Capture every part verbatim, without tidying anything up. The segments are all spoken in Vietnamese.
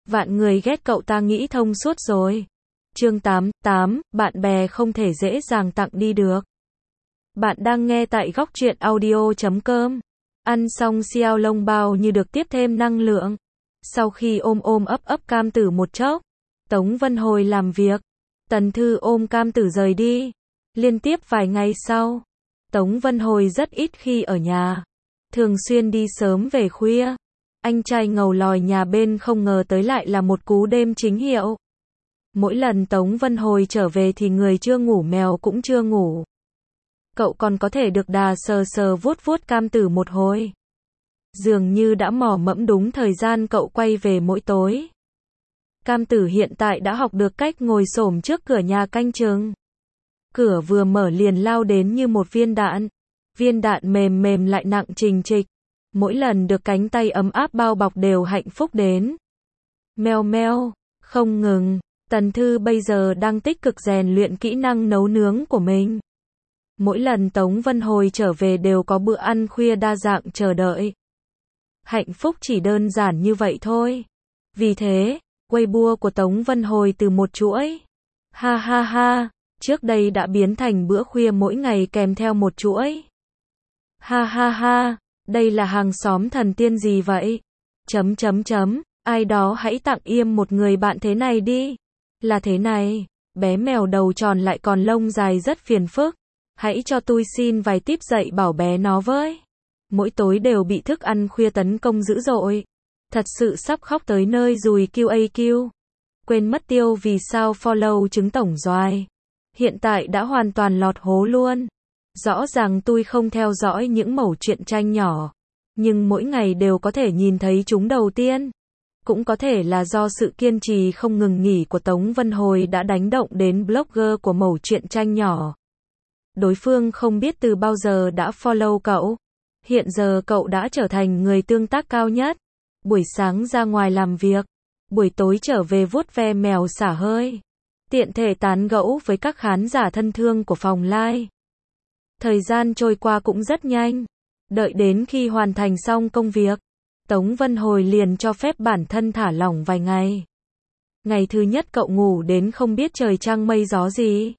Vạn người ghét cậu ta nghĩ thông suốt rồi. Chương tám, tám, bạn bè không thể dễ dàng tặng đi được. Bạn đang nghe tại góc truyện audio chấm com. Ăn xong xiao long bao như được tiếp thêm năng lượng. Sau khi ôm ôm ấp ấp Cam Tử một chốc, Tống Vân hồi làm việc. Tần Thư ôm Cam Tử rời đi. Liên tiếp vài ngày sau, Tống Vân hồi rất ít khi ở nhà. Thường xuyên đi sớm về khuya. Anh trai ngầu lòi nhà bên không ngờ tới lại là một cú đêm chính hiệu. Mỗi lần Tống Vân hồi trở về thì người chưa ngủ mèo cũng chưa ngủ. Cậu còn có thể được đà sờ sờ vuốt vuốt Cam Tử một hồi. Dường như đã mò mẫm đúng thời gian cậu quay về mỗi tối. Cam Tử hiện tại đã học được cách ngồi xổm trước cửa nhà canh chừng. Cửa vừa mở liền lao đến như một viên đạn. Viên đạn mềm mềm lại nặng trình trịch. Mỗi lần được cánh tay ấm áp bao bọc đều hạnh phúc đến. Meo meo, không ngừng. Tần Thư bây giờ đang tích cực rèn luyện kỹ năng nấu nướng của mình. Mỗi lần Tống Vân hồi trở về đều có bữa ăn khuya đa dạng chờ đợi. Hạnh phúc chỉ đơn giản như vậy thôi. Vì thế, Weibo của Tống Vân hồi từ một chuỗi. Ha ha ha, trước đây đã biến thành bữa khuya mỗi ngày kèm theo một chuỗi. Ha ha ha, đây là hàng xóm thần tiên gì vậy? Chấm chấm chấm, ai đó hãy tặng Yêm một người bạn thế này đi. Là thế này, bé mèo đầu tròn lại còn lông dài rất phiền phức. Hãy cho tôi xin vài tip dạy bảo bé nó với. Mỗi tối đều bị thức ăn khuya tấn công dữ dội. Thật sự sắp khóc tới nơi rồi Q A Q. Quên mất tiêu vì sao follow trứng tổng doài. Hiện tại đã hoàn toàn lọt hố luôn. Rõ ràng tôi không theo dõi những mẩu truyện tranh nhỏ. Nhưng mỗi ngày đều có thể nhìn thấy chúng đầu tiên. Cũng có thể là do sự kiên trì không ngừng nghỉ của Tống Vân hồi đã đánh động đến blogger của mẩu truyện tranh nhỏ. Đối phương không biết từ bao giờ đã follow cậu. Hiện giờ cậu đã trở thành người tương tác cao nhất. Buổi sáng ra ngoài làm việc. Buổi tối trở về vuốt ve mèo xả hơi. Tiện thể tán gẫu với các khán giả thân thương của phòng live. Thời gian trôi qua cũng rất nhanh. Đợi đến khi hoàn thành xong công việc, Tống Vân hồi liền cho phép bản thân thả lỏng vài ngày. Ngày thứ nhất cậu ngủ đến không biết trời trăng mây gió gì.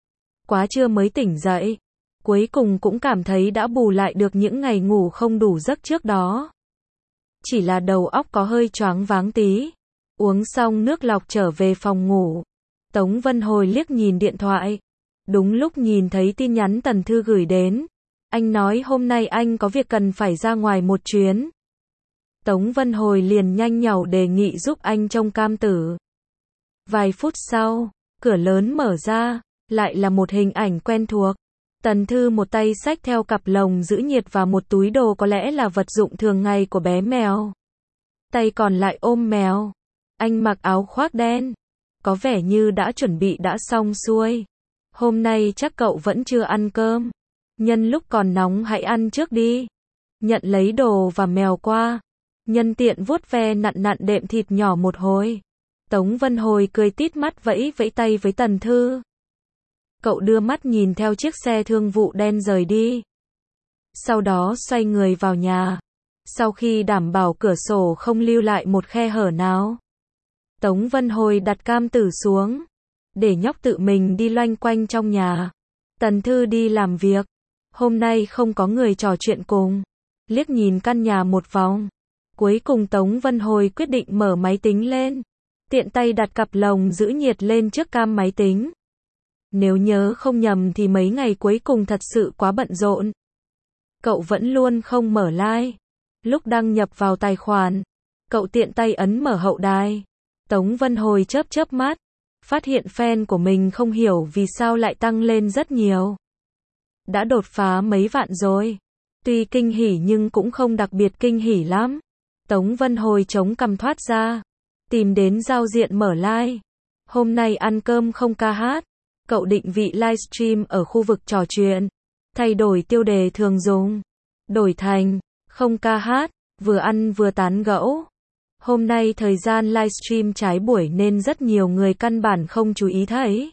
Quá trưa mới tỉnh dậy. Cuối cùng cũng cảm thấy đã bù lại được những ngày ngủ không đủ giấc trước đó. Chỉ là đầu óc có hơi choáng váng tí. Uống xong nước lọc trở về phòng ngủ. Tống Vân hồi liếc nhìn điện thoại. Đúng lúc nhìn thấy tin nhắn Tần Thư gửi đến. Anh nói hôm nay anh có việc cần phải ra ngoài một chuyến. Tống Vân hồi liền nhanh nhảu đề nghị giúp anh trông Cam Tử. Vài phút sau, cửa lớn mở ra, lại là một hình ảnh quen thuộc. Tần Thư một tay xách theo cặp lồng giữ nhiệt và một túi đồ có lẽ là vật dụng thường ngày của bé mèo. Tay còn lại ôm mèo. Anh mặc áo khoác đen. Có vẻ như đã chuẩn bị đã xong xuôi. Hôm nay chắc cậu vẫn chưa ăn cơm. Nhân lúc còn nóng hãy ăn trước đi. Nhận lấy đồ và mèo qua. Nhân tiện vuốt ve nặn nặn đệm thịt nhỏ một hồi. Tống Vân hồi cười tít mắt vẫy vẫy tay với Tần Thư. Cậu đưa mắt nhìn theo chiếc xe thương vụ đen rời đi. Sau đó xoay người vào nhà. Sau khi đảm bảo cửa sổ không lưu lại một khe hở nào, Tống Vân hồi đặt Cam Tử xuống. Để nhóc tự mình đi loanh quanh trong nhà. Tần Thư đi làm việc. Hôm nay không có người trò chuyện cùng. Liếc nhìn căn nhà một vòng. Cuối cùng Tống Vân hồi quyết định mở máy tính lên. Tiện tay đặt cặp lồng giữ nhiệt lên trước cam máy tính. Nếu nhớ không nhầm thì mấy ngày cuối cùng thật sự quá bận rộn. Cậu vẫn luôn không mở like. Lúc đăng nhập vào tài khoản, cậu tiện tay ấn mở hậu đài. Tống Vân hồi chớp chớp mắt. Phát hiện fan của mình không hiểu vì sao lại tăng lên rất nhiều. Đã đột phá mấy vạn rồi. Tuy kinh hỉ nhưng cũng không đặc biệt kinh hỉ lắm. Tống Vân hồi chống cằm thoát ra. Tìm đến giao diện mở like. Hôm nay ăn cơm không ca hát. Cậu định vị livestream ở khu vực trò chuyện. Thay đổi tiêu đề thường dùng. Đổi thành, không ca hát, vừa ăn vừa tán gẫu. Hôm nay thời gian livestream trái buổi nên rất nhiều người căn bản không chú ý thấy.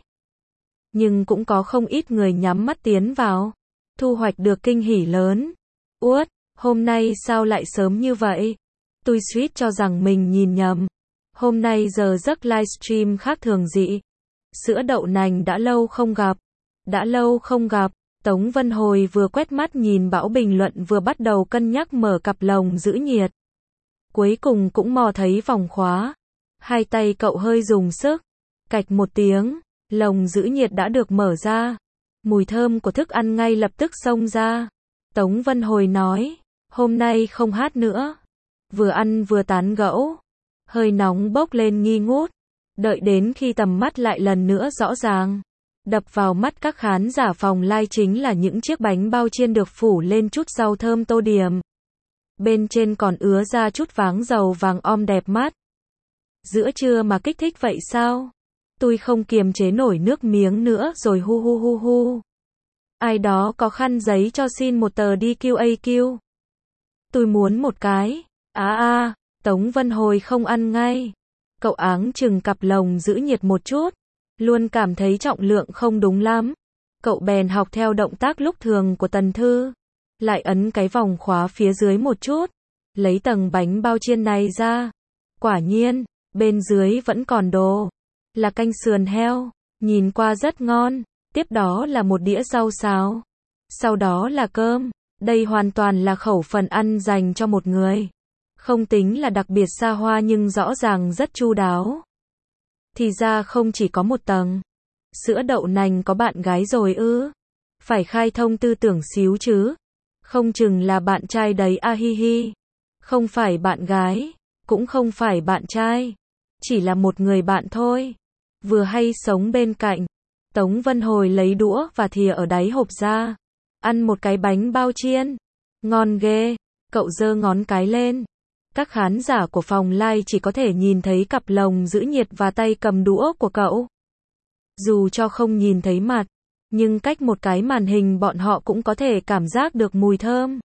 Nhưng cũng có không ít người nhắm mắt tiến vào. Thu hoạch được kinh hỉ lớn. Uất, hôm nay sao lại sớm như vậy? Tôi suýt cho rằng mình nhìn nhầm. Hôm nay giờ giấc livestream khác thường dị. Sữa đậu nành đã lâu không gặp. Đã lâu không gặp. Tống Vân Hồi vừa quét mắt nhìn bão bình luận vừa bắt đầu cân nhắc mở cặp lồng giữ nhiệt. Cuối cùng cũng mò thấy vòng khóa. Hai tay cậu hơi dùng sức. Cạch một tiếng, lồng giữ nhiệt đã được mở ra. Mùi thơm của thức ăn ngay lập tức xông ra. Tống Vân Hồi nói, hôm nay không hát nữa. Vừa ăn vừa tán gẫu. Hơi nóng bốc lên nghi ngút. Đợi đến khi tầm mắt lại lần nữa rõ ràng. Đập vào mắt các khán giả phòng live chính là những chiếc bánh bao chiên được phủ lên chút rau thơm tô điểm. Bên trên còn ứa ra chút váng dầu vàng om đẹp mắt. Giữa trưa mà kích thích vậy sao? Tôi không kiềm chế nổi nước miếng nữa rồi hu hu hu hu. Ai đó có khăn giấy cho xin một tờ đê quy a quy. Tôi muốn một cái. À à, Tống Vân Hồi không ăn ngay. Cậu áng chừng cặp lồng giữ nhiệt một chút. Luôn cảm thấy trọng lượng không đúng lắm. Cậu bèn học theo động tác lúc thường của Tần Thư. Lại ấn cái vòng khóa phía dưới một chút. Lấy tầng bánh bao chiên này ra. Quả nhiên, bên dưới vẫn còn đồ. Là canh sườn heo. Nhìn qua rất ngon. Tiếp đó là một đĩa rau xào. Sau đó là cơm. Đây hoàn toàn là khẩu phần ăn dành cho một người. Không tính là đặc biệt xa hoa nhưng rõ ràng rất chu đáo. Thì ra không chỉ có một tầng. Sữa đậu nành có bạn gái rồi ư? Phải khai thông tư tưởng xíu chứ. Không chừng là bạn trai đấy a hi hi. Không phải bạn gái. Cũng không phải bạn trai. Chỉ là một người bạn thôi. Vừa hay sống bên cạnh. Tống Vân Hồi lấy đũa và thìa ở đáy hộp ra. Ăn một cái bánh bao chiên. Ngon ghê. Cậu giơ ngón cái lên. Các khán giả của phòng live chỉ có thể nhìn thấy cặp lồng giữ nhiệt và tay cầm đũa của cậu. Dù cho không nhìn thấy mặt, nhưng cách một cái màn hình bọn họ cũng có thể cảm giác được mùi thơm.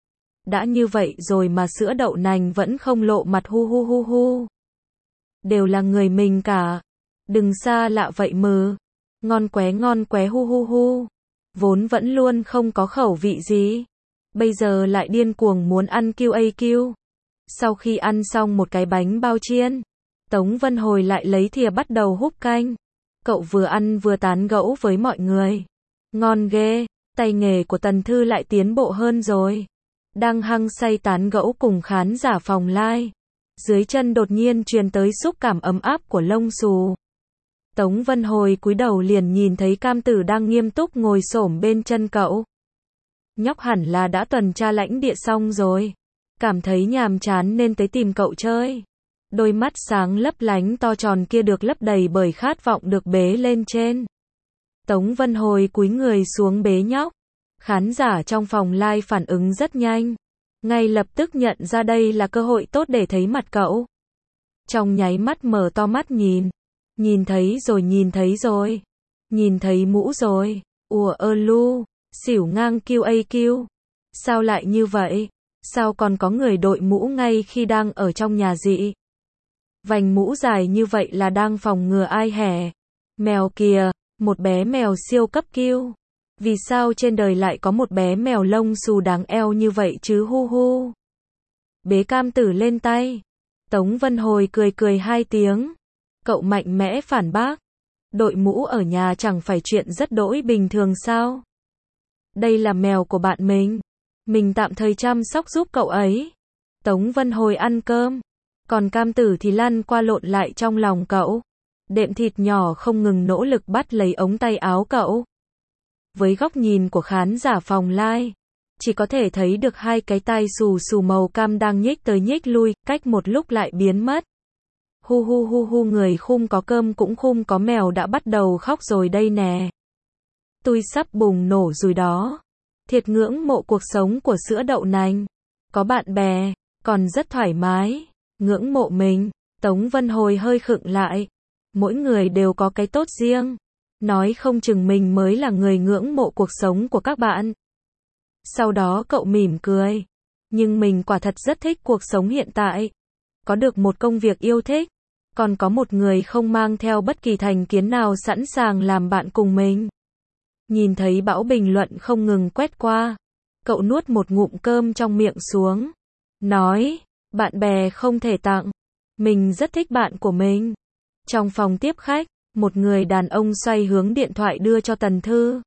Đã như vậy rồi mà sữa đậu nành vẫn không lộ mặt hu hu hu hu. Đều là người mình cả. Đừng xa lạ vậy mừ. Ngon quá ngon quá hu hu hu. Vốn vẫn luôn không có khẩu vị gì. Bây giờ lại điên cuồng muốn ăn quy a quy. Sau khi ăn xong một cái bánh bao chiên, Tống Vân Hồi lại lấy thìa bắt đầu húp canh. Cậu vừa ăn vừa tán gẫu với mọi người. Ngon ghê, tay nghề của Tần Thư lại tiến bộ hơn rồi. Đang hăng say tán gẫu cùng khán giả phòng live. Dưới chân đột nhiên truyền tới xúc cảm ấm áp của lông xù. Tống Vân Hồi cúi đầu liền nhìn thấy Cam Tử đang nghiêm túc ngồi xổm bên chân cậu. Nhóc hẳn là đã tuần tra lãnh địa xong rồi. Cảm thấy nhàm chán nên tới tìm cậu chơi. Đôi mắt sáng lấp lánh to tròn kia được lấp đầy bởi khát vọng được bế lên trên. Tống Vân Hồi cúi người xuống bế nhóc. Khán giả trong phòng live phản ứng rất nhanh. Ngay lập tức nhận ra đây là cơ hội tốt để thấy mặt cậu. Trong nháy mắt mở to mắt nhìn. Nhìn thấy rồi nhìn thấy rồi. Nhìn thấy mũ rồi. Ủa ơ lu. Xỉu ngang quy a quy. Sao lại như vậy? Sao còn có người đội mũ ngay khi đang ở trong nhà dị? Vành mũ dài như vậy là đang phòng ngừa ai hẻ? Mèo kìa, một bé mèo siêu cấp cute. Vì sao trên đời lại có một bé mèo lông xù đáng eo như vậy chứ hu hu? Bế Cam Tử lên tay. Tống Vân Hồi cười cười hai tiếng. Cậu mạnh mẽ phản bác. Đội mũ ở nhà chẳng phải chuyện rất đỗi bình thường sao? Đây là mèo của bạn mình. Mình tạm thời chăm sóc giúp cậu ấy. Tống Vân Hồi ăn cơm. Còn Cam Tử thì lăn qua lộn lại trong lòng cậu. Đệm thịt nhỏ không ngừng nỗ lực bắt lấy ống tay áo cậu. Với góc nhìn của khán giả phòng live, chỉ có thể thấy được hai cái tai xù xù màu cam đang nhích tới nhích lui, cách một lúc lại biến mất. Hu hu hu hu, người khum có cơm cũng khum có mèo đã bắt đầu khóc rồi đây nè. Tôi sắp bùng nổ rồi đó. Thiệt ngưỡng mộ cuộc sống của sữa đậu nành. Có bạn bè, còn rất thoải mái. Ngưỡng mộ mình. Tống Vân Hồi hơi khựng lại. Mỗi người đều có cái tốt riêng. Nói không chừng mình mới là người ngưỡng mộ cuộc sống của các bạn. Sau đó cậu mỉm cười. Nhưng mình quả thật rất thích cuộc sống hiện tại. Có được một công việc yêu thích. Còn có một người không mang theo bất kỳ thành kiến nào sẵn sàng làm bạn cùng mình. Nhìn thấy bão bình luận không ngừng quét qua. Cậu nuốt một ngụm cơm trong miệng xuống. Nói, bạn bè không thể tặng. Mình rất thích bạn của mình. Trong phòng tiếp khách, một người đàn ông xoay hướng điện thoại đưa cho Tần Thư.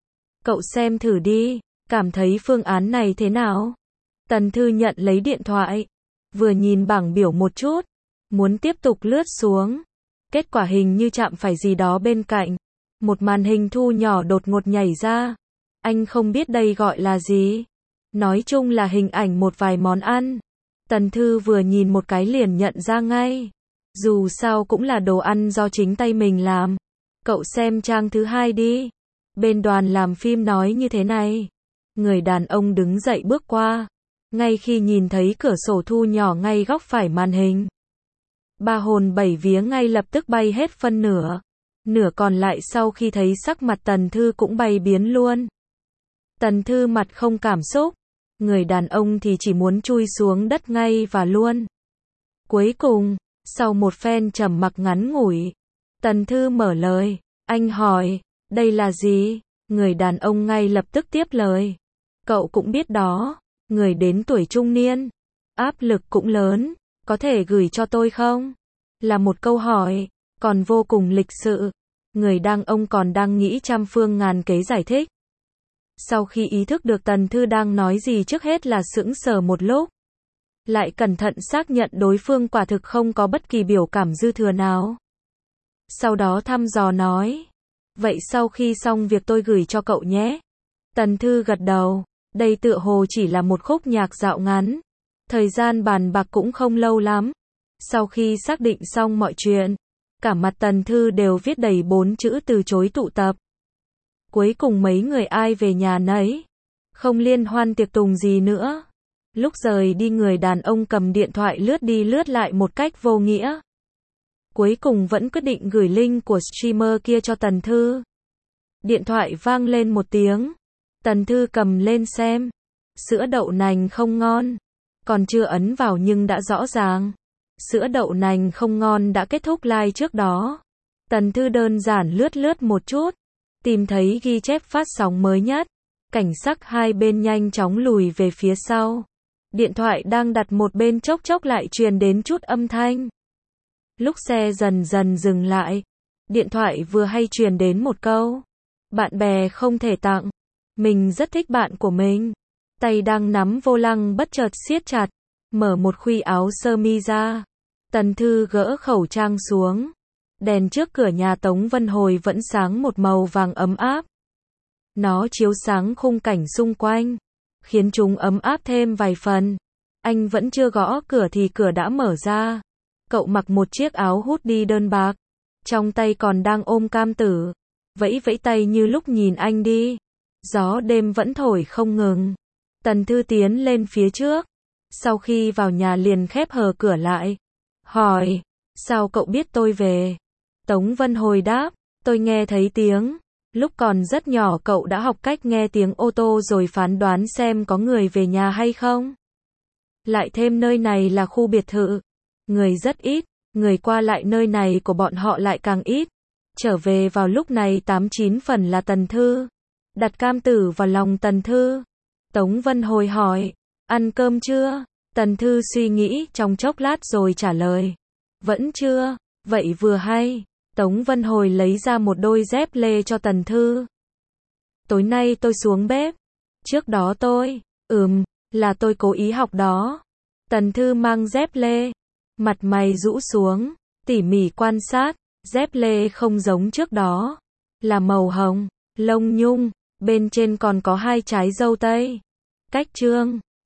Cậu xem thử đi, cảm thấy phương án này thế nào? Tần Thư nhận lấy điện thoại, vừa nhìn bảng biểu một chút, muốn tiếp tục lướt xuống. Kết quả hình như chạm phải gì đó bên cạnh. Một màn hình thu nhỏ đột ngột nhảy ra. Anh không biết đây gọi là gì. Nói chung là hình ảnh một vài món ăn. Tần Thư vừa nhìn một cái liền nhận ra ngay. Dù sao cũng là đồ ăn do chính tay mình làm. Cậu xem trang thứ hai đi. Bên đoàn làm phim nói như thế này. Người đàn ông đứng dậy bước qua. Ngay khi nhìn thấy cửa sổ thu nhỏ ngay góc phải màn hình. Ba hồn bảy vía ngay lập tức bay hết phân nửa. Nửa còn lại sau khi thấy sắc mặt Tần Thư cũng bay biến luôn. Tần Thư mặt không cảm xúc. Người đàn ông thì chỉ muốn chui xuống đất ngay và luôn. Cuối cùng, sau một phen trầm mặc ngắn ngủi, Tần Thư mở lời. Anh hỏi, đây là gì? Người đàn ông ngay lập tức tiếp lời. Cậu cũng biết đó, người đến tuổi trung niên. Áp lực cũng lớn, có thể gửi cho tôi không? Là một câu hỏi, còn vô cùng lịch sự. Người đàn ông còn đang nghĩ trăm phương ngàn kế giải thích. Sau khi ý thức được Tần Thư đang nói gì trước hết là sững sờ một lúc. Lại cẩn thận xác nhận đối phương quả thực không có bất kỳ biểu cảm dư thừa nào. Sau đó thăm dò nói. Vậy sau khi xong việc tôi gửi cho cậu nhé. Tần Thư gật đầu. Đây tựa hồ chỉ là một khúc nhạc dạo ngắn. Thời gian bàn bạc cũng không lâu lắm. Sau khi xác định xong mọi chuyện, cả mặt Tần Thư đều viết đầy bốn chữ từ chối tụ tập. Cuối cùng mấy người ai về nhà nấy. Không liên hoan tiệc tùng gì nữa. Lúc rời đi người đàn ông cầm điện thoại lướt đi lướt lại một cách vô nghĩa. Cuối cùng vẫn quyết định gửi link của streamer kia cho Tần Thư. Điện thoại vang lên một tiếng. Tần Thư cầm lên xem. Sữa đậu nành không ngon. Còn chưa ấn vào nhưng đã rõ ràng. Sữa đậu nành không ngon đã kết thúc like trước đó. Tần Thư đơn giản lướt lướt một chút. Tìm thấy ghi chép phát sóng mới nhất. Cảnh sắc hai bên nhanh chóng lùi về phía sau. Điện thoại đang đặt một bên chốc chốc lại truyền đến chút âm thanh. Lúc xe dần dần dừng lại. Điện thoại vừa hay truyền đến một câu. Bạn bè không thể tặng. Mình rất thích bạn của mình. Tay đang nắm vô lăng bất chợt siết chặt. Mở một khuy áo sơ mi ra. Tần Thư gỡ khẩu trang xuống. Đèn trước cửa nhà Tống Vân Hồi vẫn sáng một màu vàng ấm áp. Nó chiếu sáng khung cảnh xung quanh, khiến chúng ấm áp thêm vài phần. Anh vẫn chưa gõ cửa thì cửa đã mở ra. Cậu mặc một chiếc áo hoodie đơn bạc. Trong tay còn đang ôm cam tử. Vẫy vẫy tay như lúc nhìn anh đi. Gió đêm vẫn thổi không ngừng. Tần Thư tiến lên phía trước. Sau khi vào nhà liền khép hờ cửa lại. Hỏi, sao cậu biết tôi về? Tống Vân Hồi đáp, tôi nghe thấy tiếng. Lúc còn rất nhỏ cậu đã học cách nghe tiếng ô tô rồi phán đoán xem có người về nhà hay không. Lại thêm nơi này là khu biệt thự. Người rất ít, người qua lại nơi này của bọn họ lại càng ít. Trở về vào lúc này tám chín phần là Tần Thư. Đặt cam tử vào lòng Tần Thư. Tống Vân Hồi hỏi, ăn cơm chưa? Tần Thư suy nghĩ trong chốc lát rồi trả lời. Vẫn chưa, vậy vừa hay. Tống Vân Hồi lấy ra một đôi dép lê cho Tần Thư. Tối nay tôi xuống bếp. Trước đó tôi, ừm, là tôi cố ý học đó. Tần Thư mang dép lê. Mặt mày rũ xuống, tỉ mỉ quan sát. Dép lê không giống trước đó. Là màu hồng, lông nhung, bên trên còn có hai trái dâu tây. Cách trương.